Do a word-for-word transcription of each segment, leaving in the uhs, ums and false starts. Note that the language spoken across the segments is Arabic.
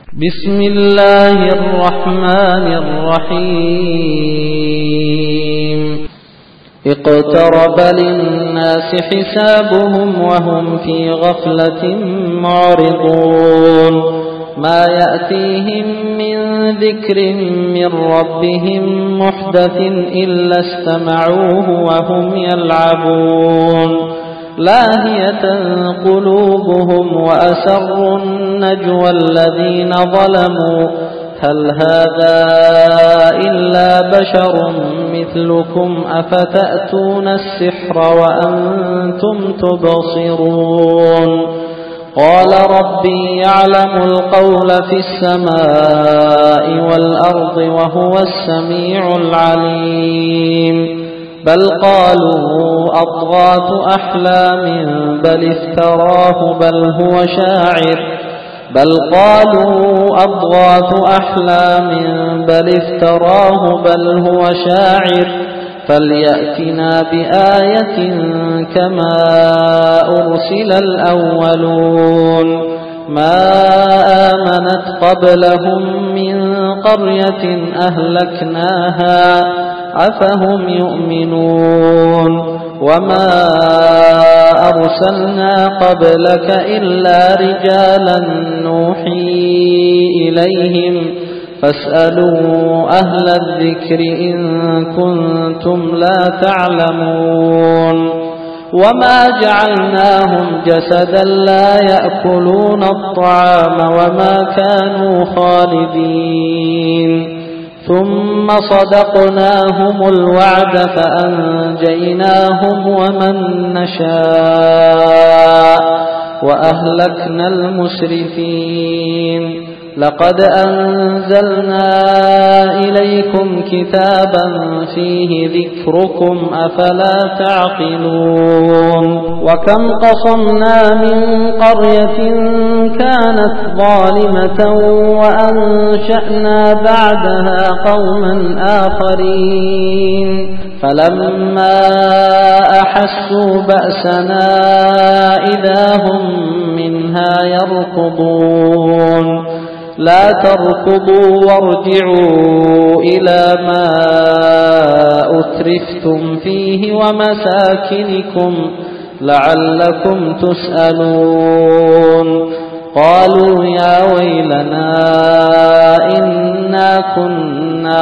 بسم الله الرحمن الرحيم اقترب للناس حسابهم وهم في غفلة معرضون ما يأتيهم من ذكر من ربهم محدث إلا استمعوه وهم يلعبون لاهية قلوبهم وأسروا النجوى الذين ظلموا هل هذا إلا بشر مثلكم أفتأتون السحر وأنتم تبصرون قال ربي يعلم القول في السماء والأرض وهو السميع العليم بل قالوا أضغاث أحلام بل افتراه بل هو شاعر بل قالوا أضغاث أحلام بل افتراه بل هو شاعر فليأتنا بآية كما أرسل الأولون ما آمنت قبلهم من قرية أهلكناها أفهم يؤمنون وما أرسلنا قبلك إلا رجالا نوحي إليهم فاسألوا أهل الذكر إن كنتم لا تعلمون وما جعلناهم جسدا لا يأكلون الطعام وما كانوا خالدين ثم صدقناهم الوعد فأنجيناهم ومن نشاء وأهلكنا المسرفين لقد أنزلنا إليكم كتابا فيه ذكركم أفلا تعقلون وكم قصمنا من قرية كانت ظالمة وأنشأنا بعدها قوما آخرين فلما أحسوا بأسنا إذا هم منها يركضون لا تركضوا وارجعوا إلى ما أترفتم فيه ومساكنكم لعلكم تسألون قالوا يا ويلنا إنا كنا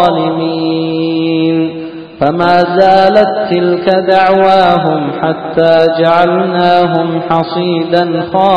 ظالمين فما زالت تلك دعواهم حتى جعلناهم حصيدا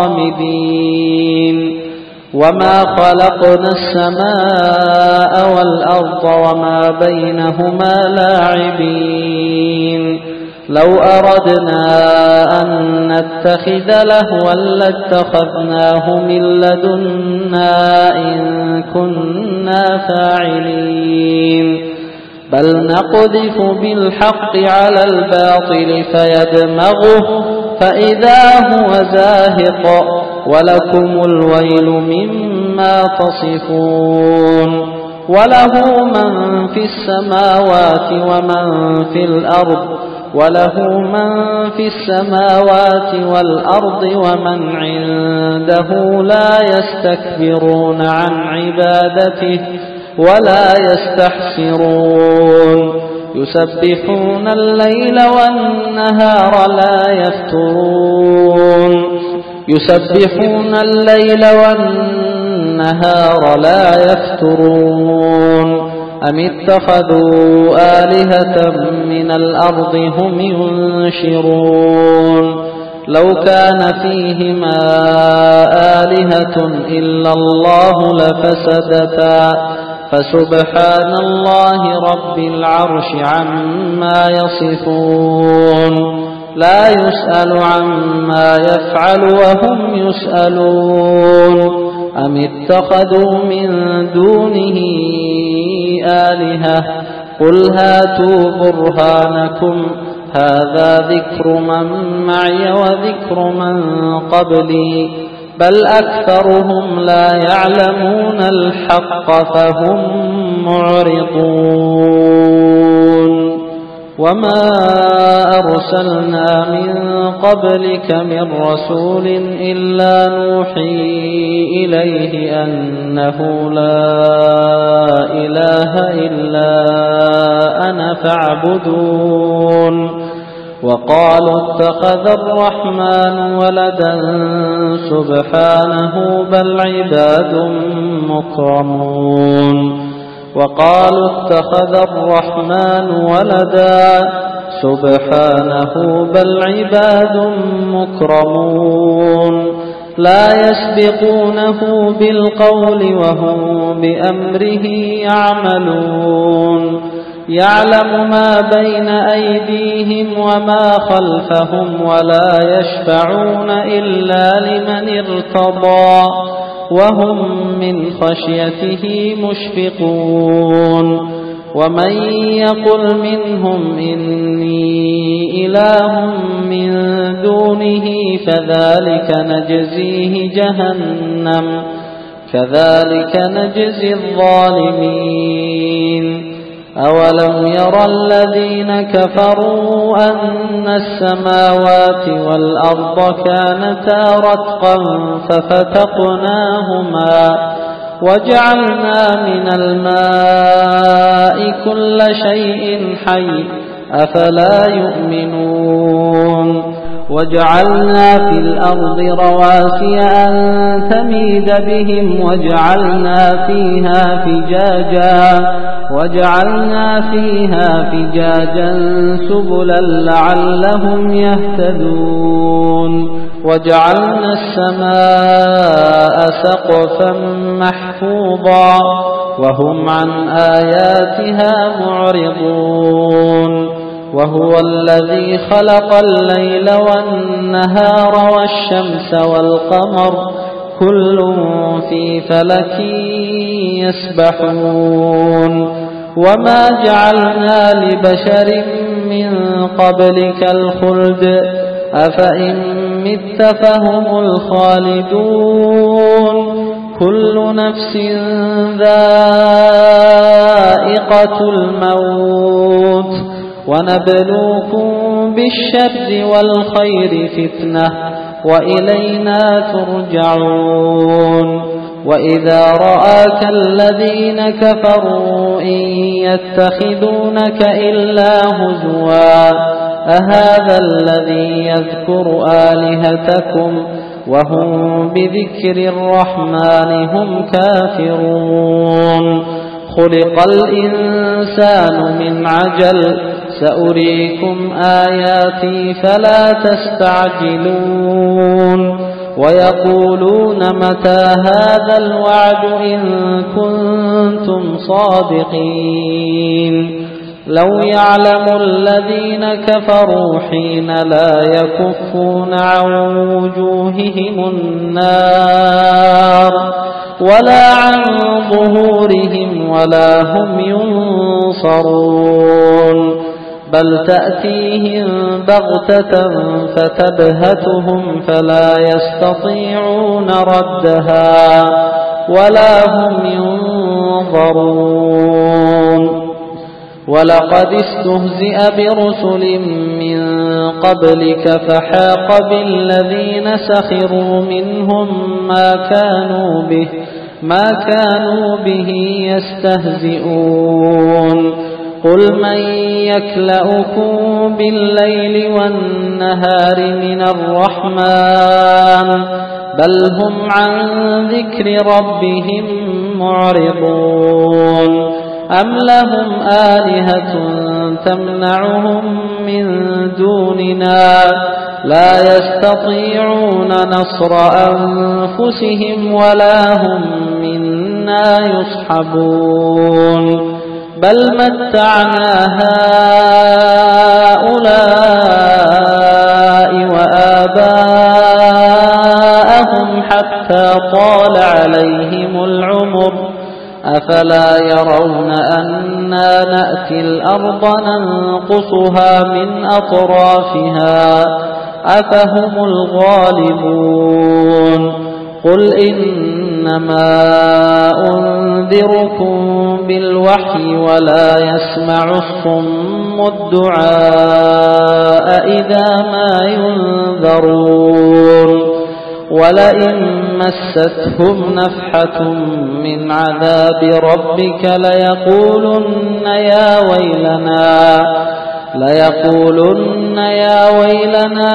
خامدين وما خلقنا السماء والأرض وما بينهما لاعبين لو أردنا أن نتخذ لهوا لاتخذناه من لدنا إن كنا فاعلين بل نقذف بالحق على الباطل فيدمغه فإذا هو زاهق ولكم الويل مما تصفون وله من في السماوات ومن في الأرض وله من في السماوات والأرض ومن عنده لا يستكبرون عن عبادته ولا يستحسرون يسبحون الليل والنهار لا يفترون يسبحون الليل والنهار لا يفترون أم اتخذوا آلهة من الأرض هم ينشرون لو كان فيهما آلهة إلا الله لفسدتا فسبحان الله رب العرش عما يصفون لا يسأل عما يفعل وهم يسألون أم اتخذوا من دونه آلهة قل هاتوا برهانكم هذا ذكر من معي وذكر من قبلي بل أكثرهم لا يعلمون الحق فهم معرضون وما أرسلنا من قبلك من رسول إلا نوحي إليه أنه لا إله إلا أنا فاعبدون وقالوا اتخذ الرحمن ولدا سبحانه بل عباد مكرمون وقالوا اتخذ الرحمن ولدا سبحانه بل عباد مكرمون لا يسبقونه بالقول وهم بأمره يعملون يعلم ما بين أيديهم وما خلفهم ولا يشفعون إلا لمن ارتضى وهم من خشيته مشفقون ومن يقل منهم إني إله من دونه فذلك نجزيه جهنم كذلك نجزي الظالمين أولم يرى الذين كفروا أن السماوات والأرض كانتا رتقا ففتقناهما وجعلنا من الماء كل شيء حي أفلا يؤمنون وجعلنا في الأرض رواسي أن تميد بهم وجعلنا فيها فجاجا وجعلنا فيها فجاجا سبلا لعلهم يهتدون وجعلنا السماء سقفا محفوظا وهم عن آياتها معرضون وهو الذي خلق الليل والنهار والشمس والقمر كل في فلك يسبحون وما جعلنا لبشر من قبلك الخلد أفإن مت فهم الخالدون كل نفس ذائقة الموت ونبلوكم بالشر والخير فتنة وإلينا ترجعون وإذا رآك الذين كفروا إن يتخذونك إلا هزوا أهذا الذي يذكر آلهتكم وهم بذكر الرحمن هم كافرون خلق الإنسان من عجل سأريكم آياتي فلا تستعجلون ويقولون متى هذا الوعد إن كنتم صادقين لو يعلم الذين كفروا حين لا يكفون عن وجوههم النار ولا عن ظهورهم ولا هم ينصرون بل تأتيهم بغتة فتبهتهم فلا يستطيعون ردها ولا هم ينظرون ولقد استهزئ برسل من قبلك فحاق بالذين سخروا منهم ما كانوا به ما كانوا به يستهزئون قل من يكلؤكم بالليل والنهار من الرحمن بل هم عن ذكر ربهم معرضون أم لهم آلهة تمنعهم من دوننا لا يستطيعون نصر أنفسهم ولا هم منا يصحبون بل متعنا هؤلاء وآباءهم حتى طال عليهم العمر أفلا يرون أنا نأتي الأرض ننقصها من أطرافها أفهم الغالبون قل إنما أنزل ينذركم بالوحي ولا يسمع الصم الدعاء إذا ما ينذرون ولئن مستهم نفحة من عذاب ربك ليقولن يا ويلنا ليقولن يا ويلنا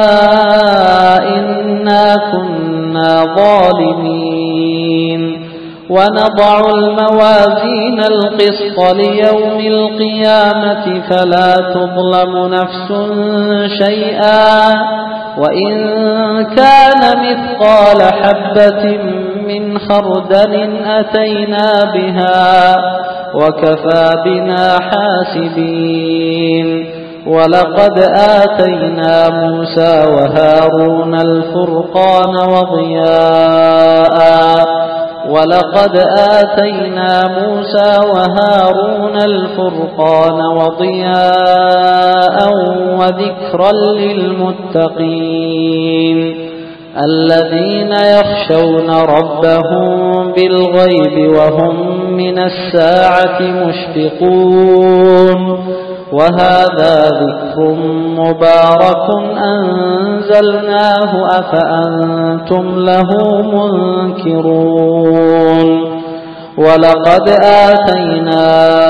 إنا كنا ظالمين ونضع الموازين القسط ليوم القيامة فلا تظلم نفس شيئا وإن كان مثقال حبة من خردل أتينا بها وكفى بنا حاسبين ولقد آتينا موسى وهارون الفرقان وضياء ولقد آتينا موسى وهارون الفرقان وضياء وذكرا للمتقين الذين يخشون ربهم بالغيب وهم من الساعة مشفقون وهذا ذكر مبارك أنزلناه أفأنتم له منكرون ولقد آتينا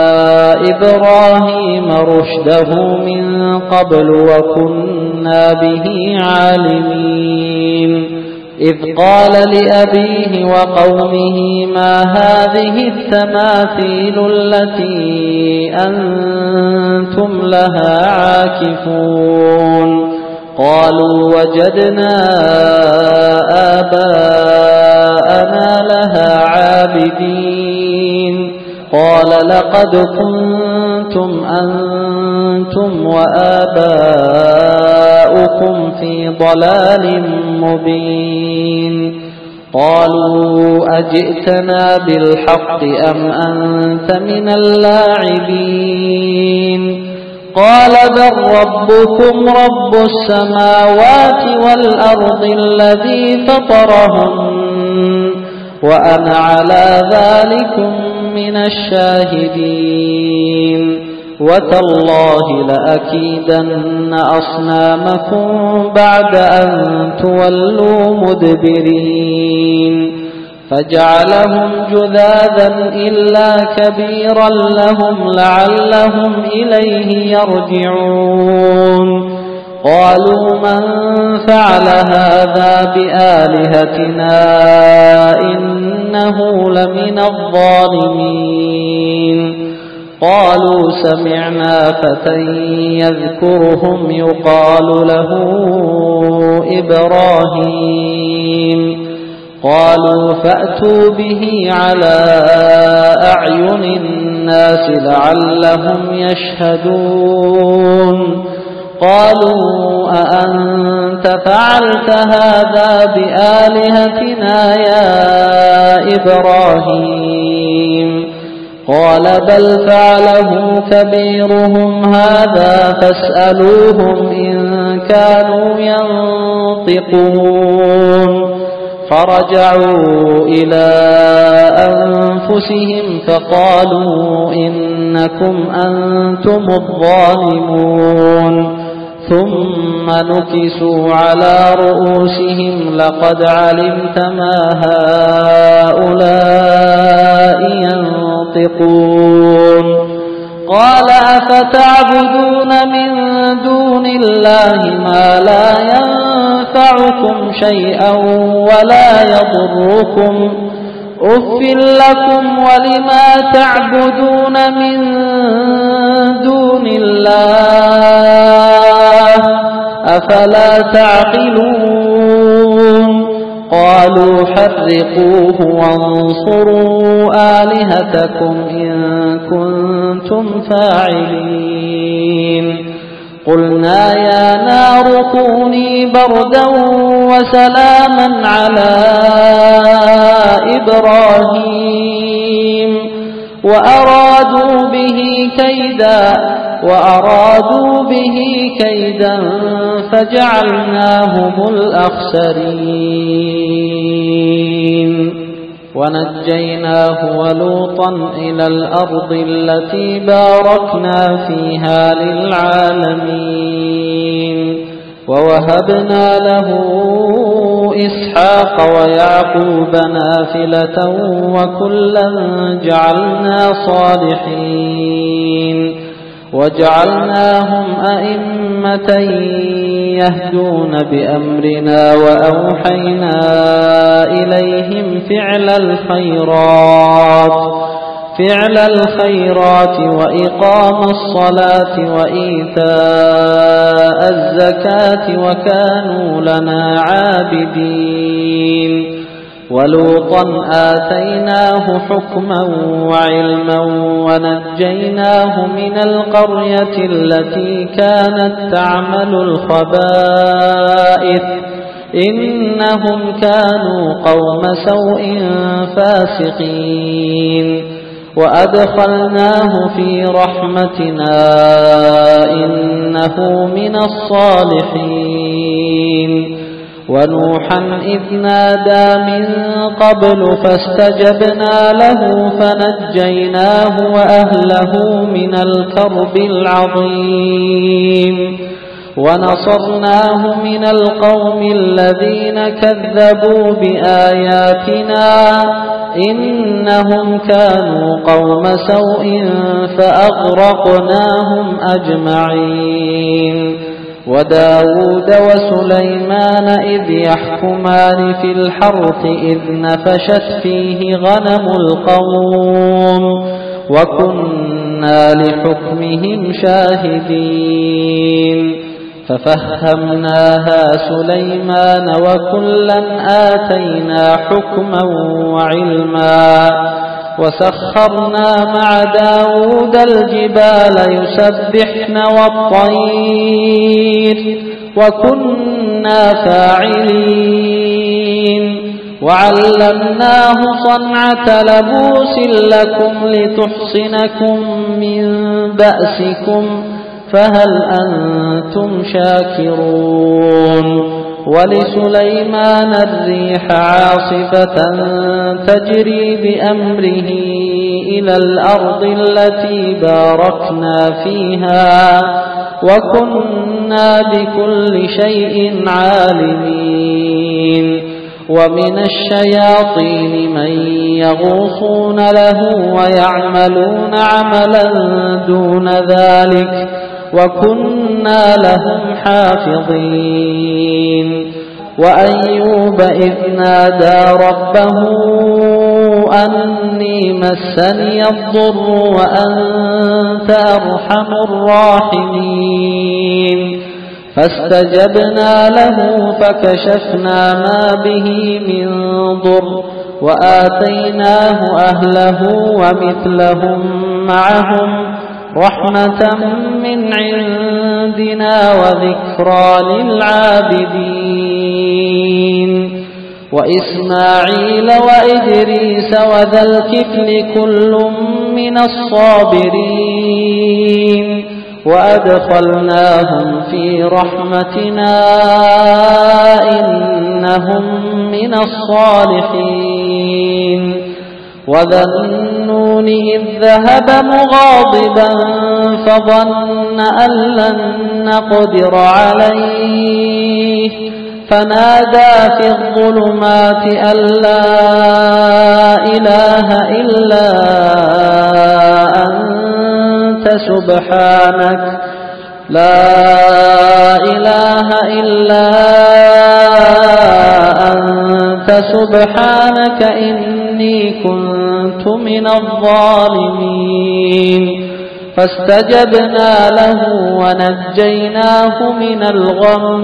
إبراهيم رشده من قبل وكنا به عالمين إذ قال لأبيه وقومه ما هذه التماثيل التي أنتم لها عاكفون قالوا وجدنا آباءنا لها عابدين قال لقد كنتم أنتم وآباؤكم في ضلال مبين قالوا أجئتنا بالحق أم أنت من اللاعبين قال بل ربكم رب السماوات والأرض الذي فطرهن وأنا على ذلكم من الشاهدين وتالله لأكيدن أصنامكم بعد أن تولوا مدبرين فجعلهم جذاذا إلا كبيرا لهم لعلهم إليه يرجعون قالوا من فعل هذا بآلهتنا إنه لمن الظالمين قالوا سمعنا فتى يذكرهم يقال له إبراهيم قالوا فأتوا به على أعين الناس لعلهم يشهدون قالوا أأنت فعلت هذا بآلهتنا يا إبراهيم قال بل فعله كبيرهم هذا فاسألوهم إن كانوا ينطقون فرجعوا إلى أنفسهم فقالوا إنكم أنتم الظالمون ثم نكسوا على رؤوسهم لقد علمت ما هؤلاء ينطقون قال أفتعبدون من دون الله ما لا ينفعكم شيئا ولا يضركم أف لكم ولما تعبدون من دون الله أفلا تعقلون قالوا حرقوه وانصروا آلهتكم إن كنتم فاعلين قلنا يا نار كوني بردا وسلاما على إبراهيم وأرادوا به كيدا وأرادوا به كيدا فجعلناهم الأخسرين ونجيناه ولوطا إلى الأرض التي باركنا فيها للعالمين ووهبنا له إسحاق ويعقوب نافلة وكلا جعلنا صالحين وجعلناهم أئمة يهدون بأمرنا وأوحينا إليهم فعل الخيرات فعل الخيرات وإقام الصلاة وإيتاء الزكاة وكانوا لنا عابدين ولوطا آتيناه حكما وعلما ونجيناه من القرية التي كانت تعمل الخبائث إنهم كانوا قوم سوء فاسقين وأدخلناه في رحمتنا إنه من الصالحين ونوحا إذ نادى من قبل فاستجبنا له فنجيناه وأهله من الكرب العظيم ونصرناه من القوم الذين كذبوا بآياتنا إنهم كانوا قوم سوء فأغرقناهم أجمعين وداود وسليمان إذ يحكمان في الحرث إذ نفشت فيه غنم القوم وكنا لحكمهم شاهدين ففهمناها سليمان وكلا آتينا حكما وعلما وسخرنا مع داود الجبال يسبحن والطير وكنا فاعلين وعلمناه صنعة لبوس لكم لتحصنكم من بأسكم فهل أنتم شاكرون ولسليمان الريح عاصفة تجري بأمره إلى الأرض التي باركنا فيها وكنا بكل شيء عالمين ومن الشياطين من يغوصون له ويعملون عملا دون ذلك وكنا لهم حافظين وأيوب إذ نادى ربه أني مسني الضر وأنت أرحم الراحمين فاستجبنا له فكشفنا ما به من ضر وآتيناه أهله ومثلهم معهم رحمة من عندنا وذكرى للعابدين وإسماعيل وإدريس وذا الكفل كل من الصابرين وأدخلناهم في رحمتنا إنهم من الصالحين وذا النون إذ ذهب مغاضبا فظن أن لن نقدر عليه فنادى في الظلمات أن لا إله إلا أنت سبحانك لا إله إلا أنت سبحانك إني كنت من الظالمين فاستجبنا له ونجيناه من الغم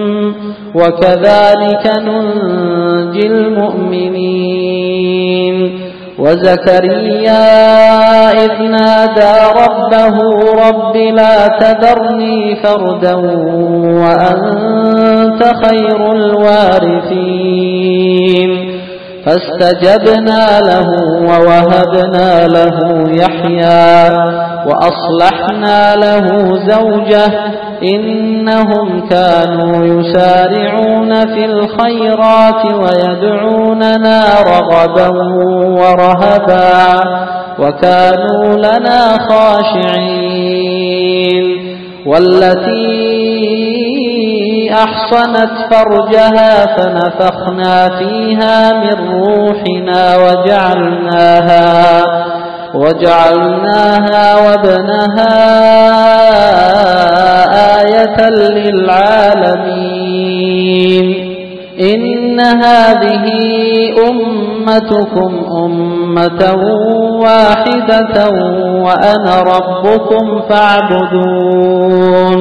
وكذلك ننجي المؤمنين وزكريا إذ نادى ربه رب لا تذرني فردا وأنت خير الوارثين فاستجبنا له ووهبنا له يحيى وأصلحنا له زوجه إنهم كانوا يسارعون في الخيرات ويدعوننا رغبا ورهبا وكانوا لنا خاشعين. والتي أحصنت فرجها فنفخنا فيها من روحنا وجعلناها وجعلناها وابنها آية للعالمين. إن هذه أمتكم أمة واحدة وأنا ربكم فاعبدون.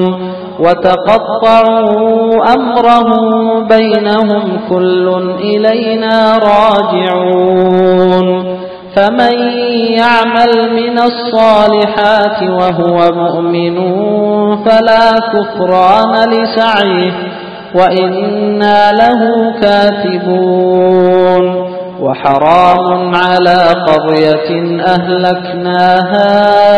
وتقطعوا أمرهم بينهم كل إلينا راجعون. فمن يعمل من الصالحات وهو مؤمن فلا كفران لسعيه وإنا له كاتبون. وحرام على قرية أهلكناها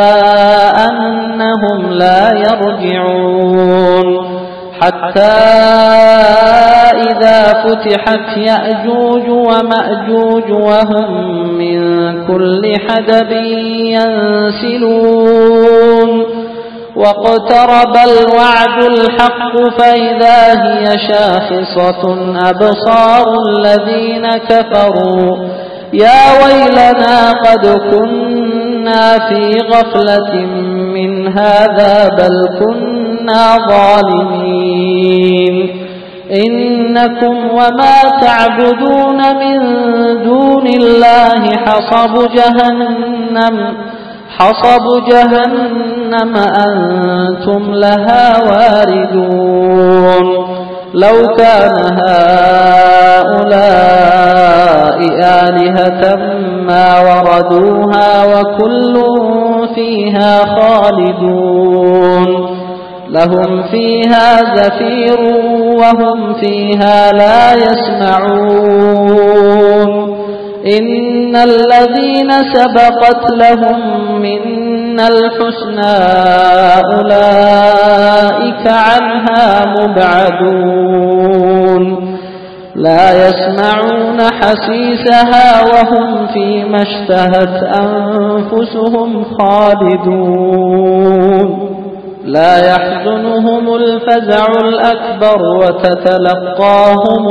أنهم لا يرجعون حتى إذا فتحت يأجوج ومأجوج وهم من كل حدب ينسلون. واقترب الوعد الحق فإذا هي شاخصة أبصار الذين كفروا يا ويلنا قد كنا في غفلة من هذا بل كنا ظالمين. إنكم وما تعبدون من دون الله حصب جهنم حصب جهنم أنتم لها واردون. لو كان هؤلاء آلهة ما وردوها وكل فيها خالدون. لهم فيها زفير وهم فيها لا يسمعون. إن الذين سبقت لهم منا الحسنى أولئك عنها مبعدون. لا يسمعون حسيسها وهم فيما اشتهت أنفسهم خالدون. لا يحزنهم الفزع الأكبر وتتلقاهم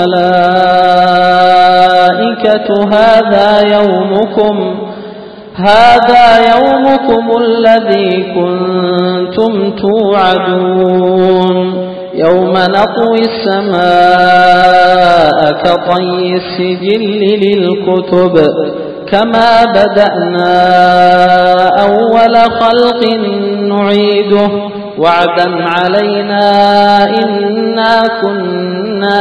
الملائكة هذا يومكم هذا يومكم الذي كنتم توعدون. يوم نطوي السماء كطي السجل للكتب كما بدأنا أول خلق نعيده وعدا علينا إنا كنا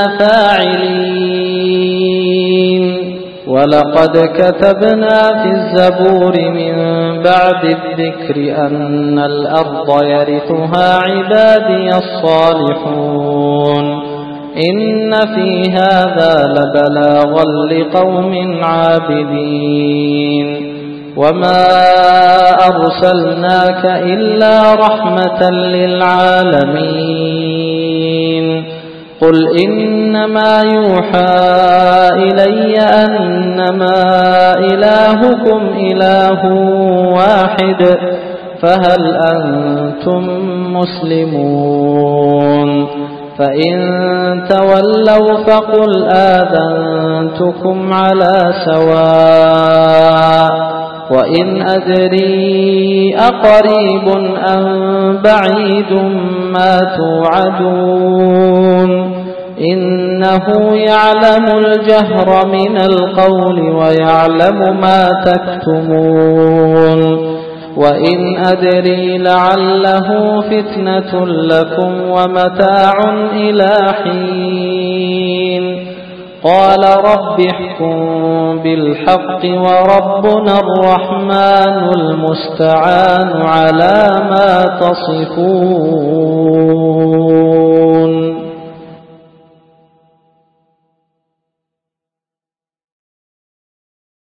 فاعلين. ولقد كتبنا في الزبور من بعد الذكر أن الأرض يرثها عبادي الصالحون. إن في هذا لبلاغا لقوم عابدين. وما أرسلناك إلا رحمة للعالمين. قل إنما يوحى إلي أنما إلهكم إله واحد فهل أنتم مسلمون؟ فإن تولوا فقل آذنتكم على سواء. وإن أدري أقريب أم بعيد ما توعدون إنه يعلم الجهر من القول ويعلم ما تكتمون. وإن أدري لعله فتنة لكم ومتاع إلى حين. قال رب احكم بالحق وربنا الرحمن المستعان على ما تصفون.